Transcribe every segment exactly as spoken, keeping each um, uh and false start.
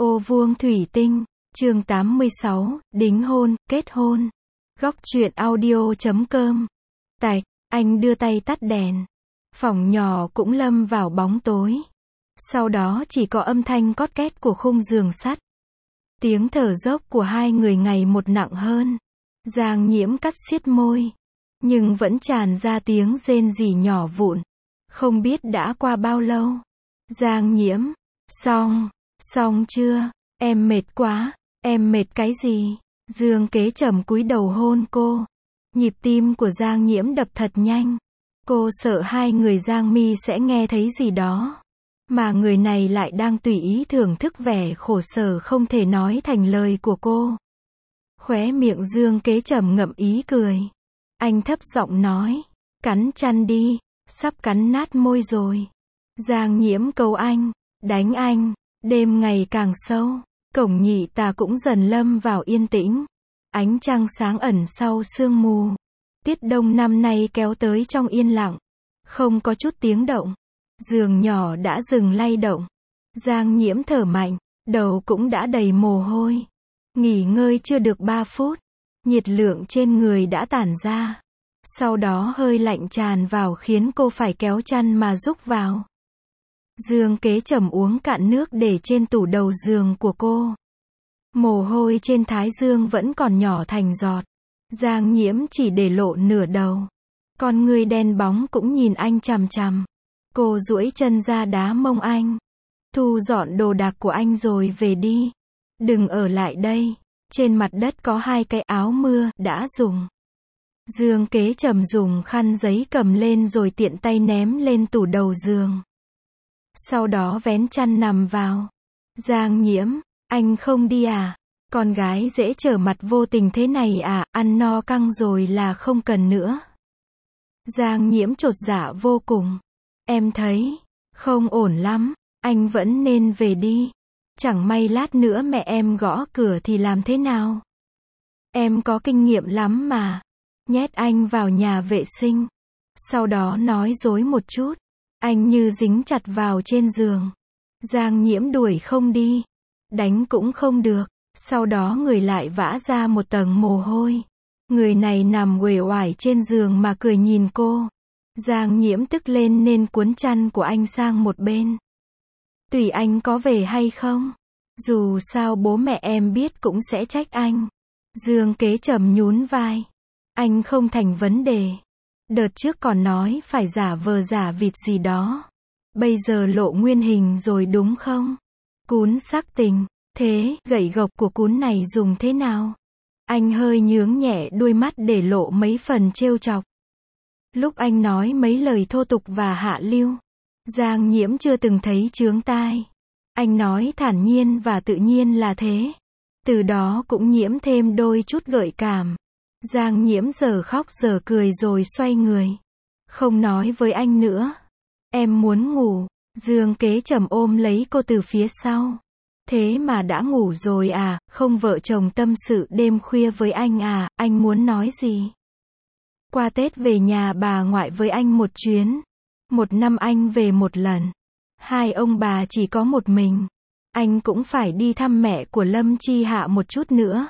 Ô vuông thủy tinh, chương tám mươi sáu, đính hôn, kết hôn. Góc truyện audio chấm com. Tạch, anh đưa tay tắt đèn. Phòng nhỏ cũng lâm vào bóng tối. Sau đó chỉ có âm thanh cót két của khung giường sắt. Tiếng thở dốc của hai người ngày một nặng hơn. Giang Nhiễm cắt siết môi. Nhưng vẫn tràn ra tiếng rên rỉ nhỏ vụn. Không biết đã qua bao lâu. Giang Nhiễm, xong, xong chưa, em mệt quá, em mệt cái gì? Dương Kế Trầm cúi đầu hôn cô. Nhịp tim của Giang Nhiễm đập thật nhanh. Cô sợ hai người Giang Mi sẽ nghe thấy gì đó. Mà người này lại đang tùy ý thưởng thức vẻ khổ sở không thể nói thành lời của cô. Khóe miệng Dương Kế Trầm ngậm ý cười. Anh thấp giọng nói, cắn chăn đi, sắp cắn nát môi rồi. Giang Nhiễm cầu anh, đánh anh. Đêm ngày càng sâu, cổng nhị tà cũng dần lâm vào yên tĩnh. Ánh trăng sáng ẩn sau sương mù. Tiết đông năm nay kéo tới trong yên lặng. Không có chút tiếng động. Giường nhỏ đã dừng lay động. Giang Nhiễm thở mạnh, đầu cũng đã đầy mồ hôi. Nghỉ ngơi chưa được ba phút. Nhiệt lượng trên người đã tản ra. Sau đó hơi lạnh tràn vào khiến cô phải kéo chăn mà rúc vào. Dương Kế Trầm uống cạn nước để trên tủ đầu giường của cô. Mồ hôi trên thái dương vẫn còn nhỏ thành giọt. Giang Nhiễm chỉ để lộ nửa đầu. Con người đen bóng cũng nhìn anh chằm chằm. Cô duỗi chân ra đá mông anh. Thu dọn đồ đạc của anh rồi về đi. Đừng ở lại đây. Trên mặt đất có hai cái áo mưa đã dùng. Dương Kế Trầm dùng khăn giấy cầm lên rồi tiện tay ném lên tủ đầu giường. Sau đó vén chăn nằm vào. Giang Nhiễm, anh không đi à? Con gái dễ trở mặt vô tình thế này à? Ăn no căng rồi là không cần nữa. Giang Nhiễm chột dạ vô cùng. Em thấy không ổn lắm. Anh vẫn nên về đi. Chẳng may lát nữa mẹ em gõ cửa thì làm thế nào? Em có kinh nghiệm lắm mà. Nhét anh vào nhà vệ sinh. Sau đó nói dối một chút. Anh như dính chặt vào trên giường. Giang Nhiễm đuổi không đi. Đánh cũng không được. Sau đó người lại vã ra một tầng mồ hôi. Người này nằm uể oải trên giường mà cười nhìn cô. Giang Nhiễm tức lên nên cuốn chăn của anh sang một bên. Tùy anh có về hay không. Dù sao bố mẹ em biết cũng sẽ trách anh. Dương Kế Trầm nhún vai. Anh không thành vấn đề. Đợt trước còn nói phải giả vờ giả vịt gì đó. Bây giờ lộ nguyên hình rồi đúng không? Cún sắc tình. Thế, gậy gộc của cún này dùng thế nào? Anh hơi nhướng nhẹ đuôi mắt để lộ mấy phần trêu chọc. Lúc anh nói mấy lời thô tục và hạ lưu, Giang Nhiễm chưa từng thấy chướng tai. Anh nói thản nhiên và tự nhiên là thế. Từ đó cũng nhiễm thêm đôi chút gợi cảm. Giang Nhiễm giờ khóc giờ cười rồi xoay người. Không nói với anh nữa. Em muốn ngủ. Dương Kế Trầm ôm lấy cô từ phía sau. Thế mà đã ngủ rồi à, không vợ chồng tâm sự đêm khuya với anh à, anh muốn nói gì? Qua Tết về nhà bà ngoại với anh một chuyến. Một năm anh về một lần. Hai ông bà chỉ có một mình. Anh cũng phải đi thăm mẹ của Lâm Chi Hạ một chút nữa.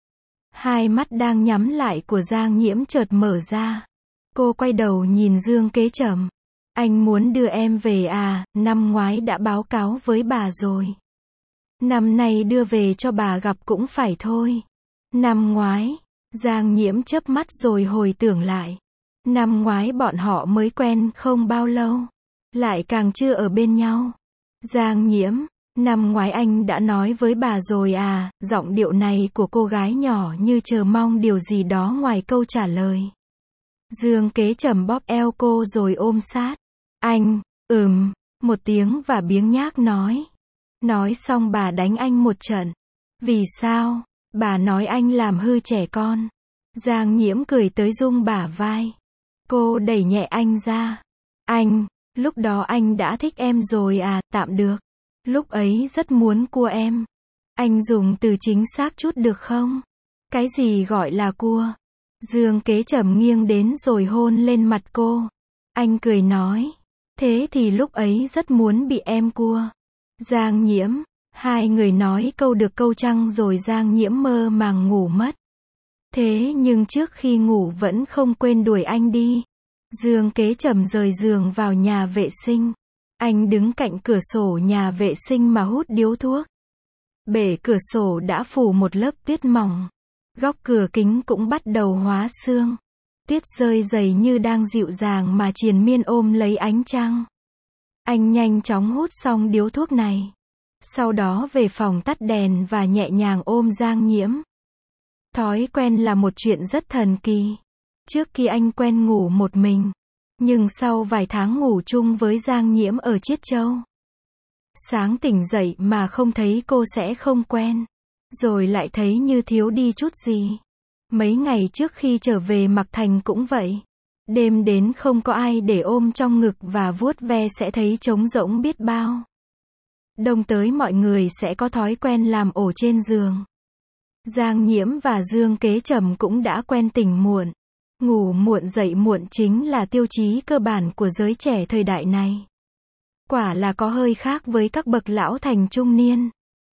Hai mắt đang nhắm lại của Giang Nhiễm chợt mở ra. Cô quay đầu nhìn Dương Kế Trầm. Anh muốn đưa em về à, năm ngoái đã báo cáo với bà rồi. Năm nay đưa về cho bà gặp cũng phải thôi. Năm ngoái, Giang Nhiễm chớp mắt rồi hồi tưởng lại. Năm ngoái bọn họ mới quen không bao lâu. Lại càng chưa ở bên nhau. Giang Nhiễm, năm ngoái anh đã nói với bà rồi à, giọng điệu này của cô gái nhỏ như chờ mong điều gì đó ngoài câu trả lời. Dương Kế Trầm bóp eo cô rồi ôm sát. Anh, ừm, một tiếng và biếng nhác nói. Nói xong bà đánh anh một trận. Vì sao? Bà nói anh làm hư trẻ con. Giang Nhiễm cười tới rung bả vai. Cô đẩy nhẹ anh ra. Anh, lúc đó anh đã thích em rồi à, tạm được. Lúc ấy rất muốn cua em. Anh dùng từ chính xác chút được không? Cái gì gọi là cua? Dương Kế Trầm nghiêng đến rồi hôn lên mặt cô. Anh cười nói. Thế thì lúc ấy rất muốn bị em cua. Giang Nhiễm, Hai người nói câu được câu trăng rồi Giang Nhiễm mơ màng ngủ mất. Thế nhưng trước khi ngủ vẫn không quên đuổi anh đi. Dương Kế Trầm rời giường vào nhà vệ sinh. Anh đứng cạnh cửa sổ nhà vệ sinh mà hút điếu thuốc. Bể cửa sổ đã phủ một lớp tuyết mỏng. Góc cửa kính cũng bắt đầu hóa sương. Tuyết rơi dày như đang dịu dàng mà triền miên ôm lấy ánh trăng. Anh nhanh chóng hút xong điếu thuốc này. Sau đó về phòng tắt đèn và nhẹ nhàng ôm Giang Nhiễm. Thói quen là một chuyện rất thần kỳ. Trước khi anh quen ngủ một mình. Nhưng sau vài tháng ngủ chung với Giang Nhiễm ở Chiết Châu. Sáng tỉnh dậy mà không thấy cô sẽ không quen. Rồi lại thấy như thiếu đi chút gì. Mấy ngày trước khi trở về Mạc Thành cũng vậy. Đêm đến không có ai để ôm trong ngực và vuốt ve sẽ thấy trống rỗng biết bao. Đông tới mọi người sẽ có thói quen làm ổ trên giường. Giang Nhiễm và Dương Kế Trầm cũng đã quen tỉnh muộn. Ngủ muộn dậy muộn chính là tiêu chí cơ bản của giới trẻ thời đại này. Quả là có hơi khác với các bậc lão thành trung niên.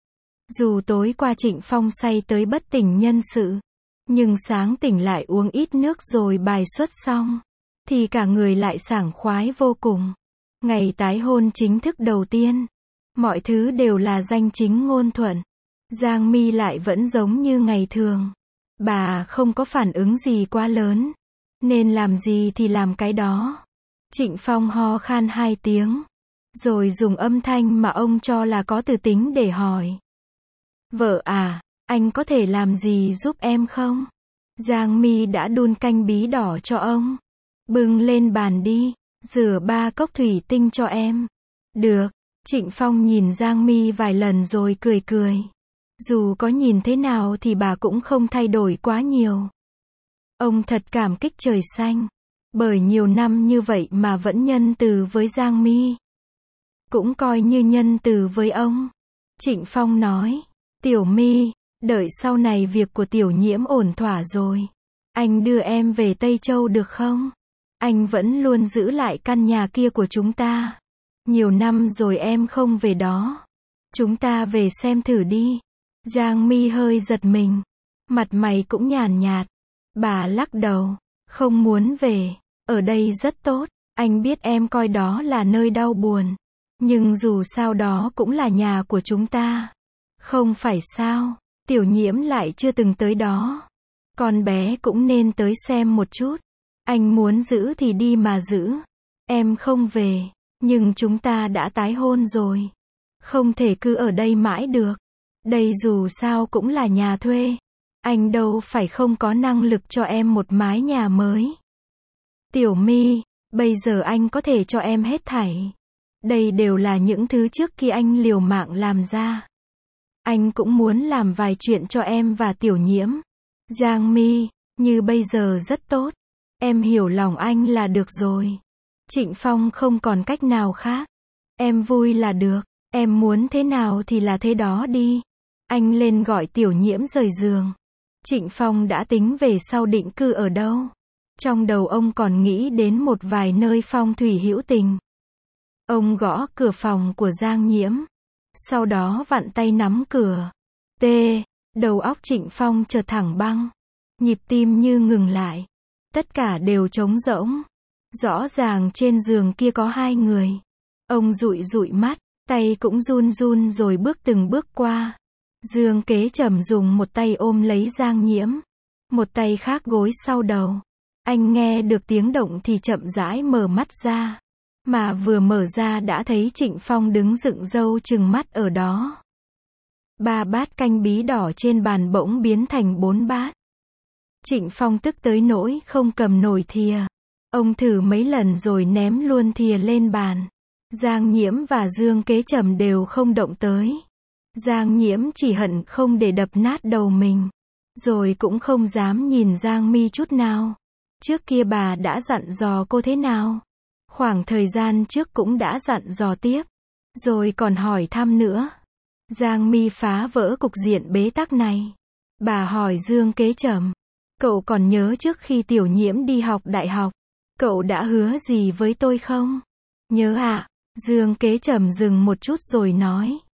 Dù tối qua Trịnh Phong say tới bất tỉnh nhân sự, nhưng sáng tỉnh lại uống ít nước rồi bài xuất xong, thì cả người lại sảng khoái vô cùng. Ngày tái hôn chính thức đầu tiên, mọi thứ đều là danh chính ngôn thuận. Giang Mi lại vẫn giống như ngày thường. Bà không có phản ứng gì quá lớn, nên làm gì thì làm cái đó. Trịnh Phong ho khan hai tiếng, rồi dùng âm thanh mà ông cho là có từ tính để hỏi. Vợ à, anh có thể làm gì giúp em không? Giang Mi đã đun canh bí đỏ cho ông. Bưng lên bàn đi, rửa ba cốc thủy tinh cho em. Được. Trịnh Phong nhìn Giang Mi vài lần rồi cười cười. Dù có nhìn thế nào thì bà cũng không thay đổi quá nhiều. Ông thật cảm kích trời xanh. Bởi nhiều năm như vậy mà vẫn nhân từ với Giang Mi. Cũng coi như nhân từ với ông. Trịnh Phong nói. Tiểu Mi, đợi sau này việc của Tiểu Nhiễm ổn thỏa rồi. Anh đưa em về Tây Châu được không? Anh vẫn luôn giữ lại căn nhà kia của chúng ta. Nhiều năm rồi em không về đó. Chúng ta về xem thử đi. Giang Mi hơi giật mình. Mặt mày cũng nhàn nhạt. Bà lắc đầu. Không muốn về. Ở đây rất tốt. Anh biết em coi đó là nơi đau buồn. Nhưng dù sao đó cũng là nhà của chúng ta. Không phải sao? Tiểu Nhiễm lại chưa từng tới đó. Con bé cũng nên tới xem một chút. Anh muốn giữ thì đi mà giữ. Em không về. Nhưng chúng ta đã tái hôn rồi. Không thể cứ ở đây mãi được. Đây dù sao cũng là nhà thuê. Anh đâu phải không có năng lực cho em một mái nhà mới. Tiểu Mi, bây giờ anh có thể cho em hết thảy. Đây đều là những thứ trước khi anh liều mạng làm ra. Anh cũng muốn làm vài chuyện cho em và Tiểu Nhiễm. Giang Mi, như bây giờ rất tốt. Em hiểu lòng anh là được rồi. Trịnh Phong không còn cách nào khác. Em vui là được. Em muốn thế nào thì là thế đó đi. Anh lên gọi Tiểu Nhiễm rời giường. Trịnh Phong đã tính về sau định cư ở đâu. Trong đầu ông còn nghĩ đến một vài nơi phong thủy hữu tình. Ông gõ cửa phòng của Giang Nhiễm. Sau đó vặn tay nắm cửa. T. Đầu óc Trịnh Phong chợt thẳng băng. Nhịp tim như ngừng lại. Tất cả đều trống rỗng. Rõ ràng trên giường kia có hai người. Ông dụi dụi mắt, tay cũng run run rồi bước từng bước qua. Dương Kế Trầm dùng một tay ôm lấy Giang Nhiễm. Một tay khác gối sau đầu. Anh nghe được tiếng động thì chậm rãi mở mắt ra. Mà vừa mở ra đã thấy Trịnh Phong đứng dựng râu trừng mắt ở đó. Ba bát canh bí đỏ trên bàn bỗng biến thành bốn bát. Trịnh Phong tức tới nỗi không cầm nổi thìa. Ông thử mấy lần rồi ném luôn thìa lên bàn. Giang Nhiễm và Dương Kế Trầm đều không động tới. Giang Nhiễm chỉ hận không để đập nát đầu mình. Rồi cũng không dám nhìn Giang Mi chút nào. Trước kia bà đã dặn dò cô thế nào? Khoảng thời gian trước cũng đã dặn dò tiếp. Rồi còn hỏi thăm nữa. Giang Mi phá vỡ cục diện bế tắc này. Bà hỏi Dương Kế Trầm. Cậu còn nhớ trước khi Tiểu Nhiễm đi học đại học, cậu đã hứa gì với tôi không? Nhớ ạ. À? Dương Kế Trầm dừng một chút rồi nói.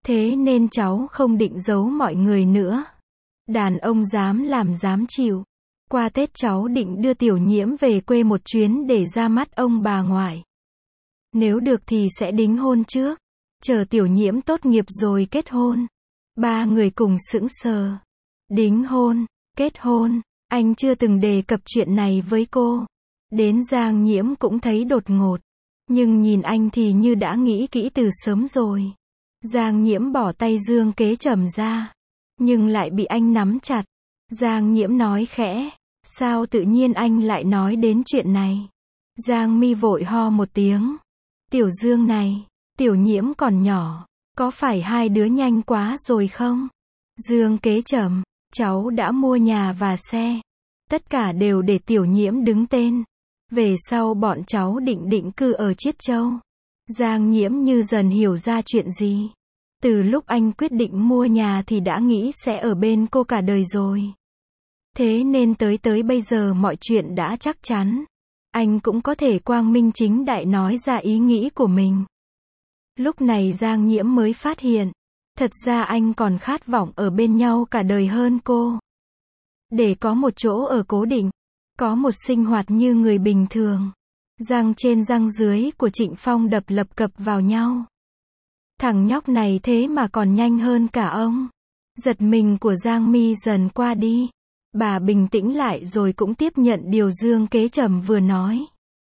Thế nên cháu không định giấu mọi người nữa. Đàn ông dám làm dám chịu. Qua Tết cháu định đưa Tiểu Nhiễm về quê một chuyến để ra mắt ông bà ngoại. Nếu được thì sẽ đính hôn trước. Chờ Tiểu Nhiễm tốt nghiệp rồi kết hôn. Ba người cùng sững sờ. Đính hôn, kết hôn, anh chưa từng đề cập chuyện này với cô. Đến Giang Nhiễm cũng thấy đột ngột. Nhưng nhìn anh thì như đã nghĩ kỹ từ sớm rồi. Giang Nhiễm bỏ tay Dương Kế Trầm ra. Nhưng lại bị anh nắm chặt. Giang Nhiễm nói khẽ. Sao tự nhiên anh lại nói đến chuyện này? Giang Mi vội ho một tiếng. Tiểu Dương này, Tiểu Nhiễm còn nhỏ. Có phải hai đứa nhanh quá rồi không? Dương Kế Trầm, cháu đã mua nhà và xe. Tất cả đều để Tiểu Nhiễm đứng tên. Về sau bọn cháu định định cư ở Chiết Châu. Giang Nhiễm như dần hiểu ra chuyện gì. Từ lúc anh quyết định mua nhà thì đã nghĩ sẽ ở bên cô cả đời rồi. Thế nên tới tới bây giờ mọi chuyện đã chắc chắn. Anh cũng có thể quang minh chính đại nói ra ý nghĩ của mình. Lúc này Giang Nhiễm mới phát hiện. Thật ra anh còn khát vọng ở bên nhau cả đời hơn cô. Để có một chỗ ở cố định. Có một sinh hoạt như người bình thường. Răng trên răng dưới của Trịnh Phong đập lập cập vào nhau. Thằng nhóc này thế mà còn nhanh hơn cả ông. Giật mình của Giang Mi dần qua đi. Bà bình tĩnh lại rồi cũng tiếp nhận điều Dương Kế Trầm vừa nói.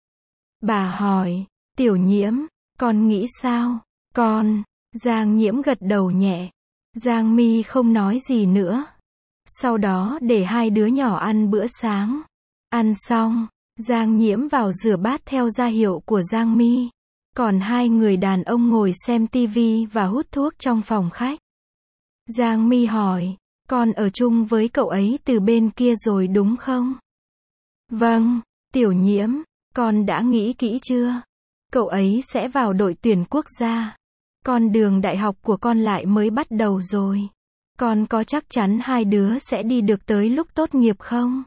Bà hỏi, Tiểu Nhiễm, con nghĩ sao? Con, Giang Nhiễm gật đầu nhẹ. Giang Mi không nói gì nữa. Sau đó để hai đứa nhỏ ăn bữa sáng. Ăn xong, Giang Nhiễm vào rửa bát theo gia hiệu của Giang Mi. Còn hai người đàn ông ngồi xem tivi và hút thuốc trong phòng khách. Giang Mi hỏi, con ở chung với cậu ấy từ bên kia rồi đúng không? Vâng, Tiểu Nhiễm, con đã nghĩ kỹ chưa? Cậu ấy sẽ vào đội tuyển quốc gia. Con đường đại học của con lại mới bắt đầu rồi. Con có chắc chắn hai đứa sẽ đi được tới lúc tốt nghiệp không?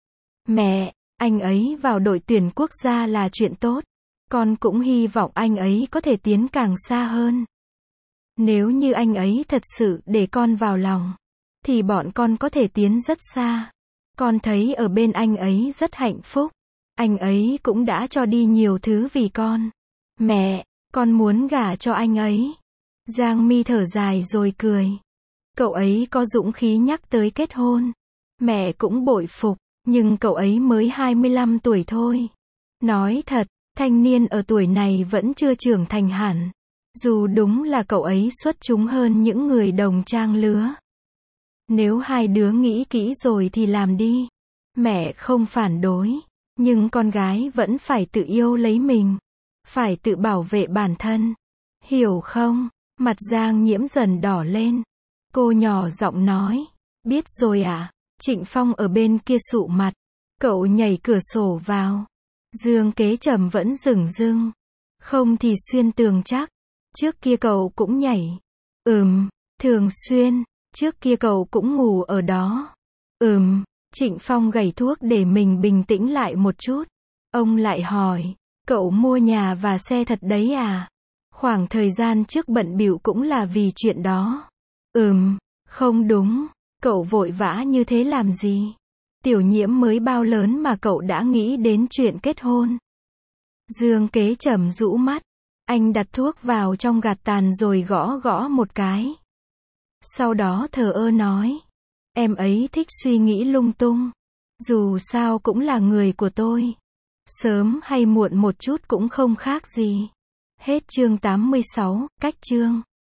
Mẹ, anh ấy vào đội tuyển quốc gia là chuyện tốt. Con cũng hy vọng anh ấy có thể tiến càng xa hơn. Nếu như anh ấy thật sự để con vào lòng, thì bọn con có thể tiến rất xa. Con thấy ở bên anh ấy rất hạnh phúc. Anh ấy cũng đã cho đi nhiều thứ vì con. Mẹ, con muốn gả cho anh ấy. Giang Mi thở dài rồi cười. Cậu ấy có dũng khí nhắc tới kết hôn. Mẹ cũng bội phục, nhưng cậu ấy mới hai mươi lăm tuổi thôi. Nói thật, thanh niên ở tuổi này vẫn chưa trưởng thành hẳn. Dù đúng là cậu ấy xuất chúng hơn những người đồng trang lứa. Nếu hai đứa nghĩ kỹ rồi thì làm đi. Mẹ không phản đối. Nhưng con gái vẫn phải tự yêu lấy mình. Phải tự bảo vệ bản thân. Hiểu không? Mặt Giang Nhiễm dần đỏ lên. Cô nhỏ giọng nói. Biết rồi ạ. À? Trịnh Phong ở bên kia sụ mặt. Cậu nhảy cửa sổ vào. Dương Kế Trầm vẫn dửng dưng. Không thì xuyên tường chắc. Trước kia cậu cũng nhảy. Ừm, thường xuyên. Trước kia cậu cũng ngủ ở đó. Ừm, Trịnh Phong gảy thuốc để mình bình tĩnh lại một chút. Ông lại hỏi, cậu mua nhà và xe thật đấy à? Khoảng thời gian trước bận bịu cũng là vì chuyện đó. Ừm, không đúng, cậu vội vã như thế làm gì? Tiểu Nhiễm mới bao lớn mà cậu đã nghĩ đến chuyện kết hôn? Dương Kế Trầm rũ mắt. Anh đặt thuốc vào trong gạt tàn rồi gõ gõ một cái. Sau đó thờ ơ nói. Em ấy thích suy nghĩ lung tung. Dù sao cũng là người của tôi. Sớm hay muộn một chút cũng không khác gì. Hết chương tám mươi sáu, cách chương.